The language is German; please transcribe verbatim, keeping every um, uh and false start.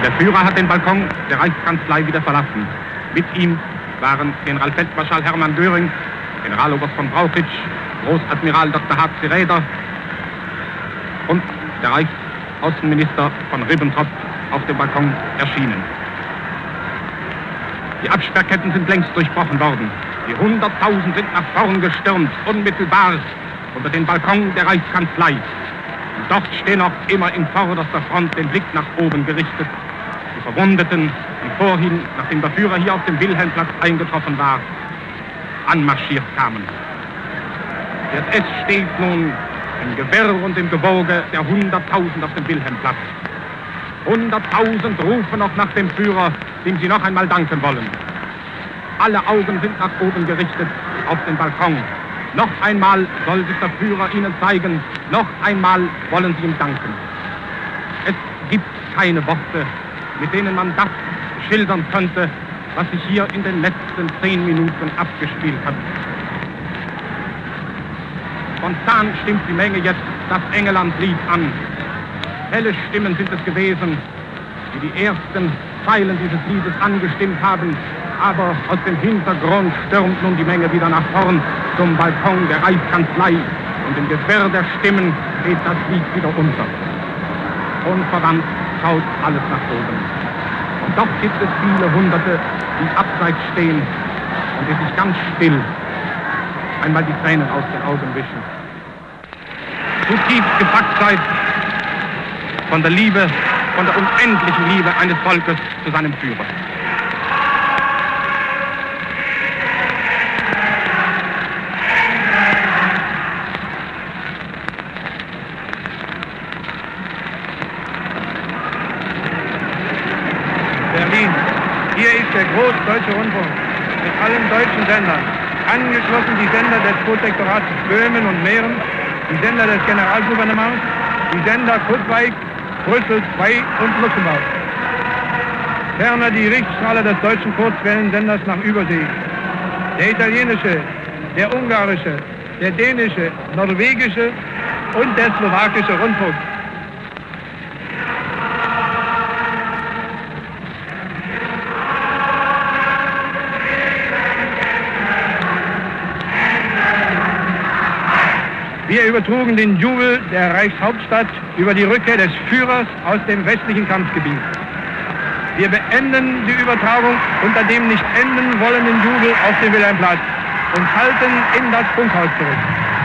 Der Führer hat den Balkon der Reichskanzlei wieder verlassen. Mit ihm waren Generalfeldmarschall Hermann Göring, Generaloberst von Brauchitsch, Großadmiral Doktor H C Räder und der Reichsaußenminister von Ribbentrop auf dem Balkon erschienen. Die Absperrketten sind längst durchbrochen worden. Die Hunderttausend sind nach vorn gestürmt, unmittelbar unter den Balkon der Reichskanzlei. Und dort stehen noch immer in vorderster Front den Blick nach oben gerichtet. Die Verwundeten, die vorhin, nachdem der Führer hier auf dem Wilhelmplatz eingetroffen war, anmarschiert kamen. Das S steht nun im Gewirr und im Gewoge der Hunderttausend auf dem Wilhelmplatz. Hunderttausend rufen noch nach dem Führer, dem sie noch einmal danken wollen. Alle Augen sind nach oben gerichtet auf den Balkon. Noch einmal soll sich der Führer ihnen zeigen. Noch einmal wollen sie ihm danken. Es gibt keine Worte, mit denen man das schildern könnte, was sich hier in den letzten zehn Minuten abgespielt hat. Spontan stimmt die Menge jetzt das Engeland-Lied an. Helle Stimmen sind es gewesen, die die ersten Zeilen dieses Liedes angestimmt haben. Aber aus dem Hintergrund stürmt nun die Menge wieder nach vorn zum Balkon der Reichskanzlei. Und im Gewirr der Stimmen geht das Lied wieder unter. Unverwandt schaut alles nach oben. Und doch gibt es viele Hunderte, die abseits stehen und die sich ganz still einmal die Tränen aus den Augen wischen. Zutiefst gepackt seid von der Liebe, von der unendlichen Liebe eines Volkes zu seinem Führer. Berlin. Hier ist der Großdeutsche Rundfunk mit allen deutschen Sendern. Angeschlossen die Sender des Protektorats Böhmen und Mähren, die Sender des Generalgouvernements, die Sender Kurzweil, Brüssel zwei und Luxemburg. Ferner die Richtstrahler des deutschen Kurzwellensenders nach Übersee. Der italienische, der ungarische, der dänische, norwegische und der slowakische Rundfunk. Wir übertrugen den Jubel der Reichshauptstadt über die Rückkehr des Führers aus dem westlichen Kampfgebiet. Wir beenden die Übertragung unter dem nicht enden wollenden Jubel auf dem Wilhelmplatz und halten in das Funkhaus zurück.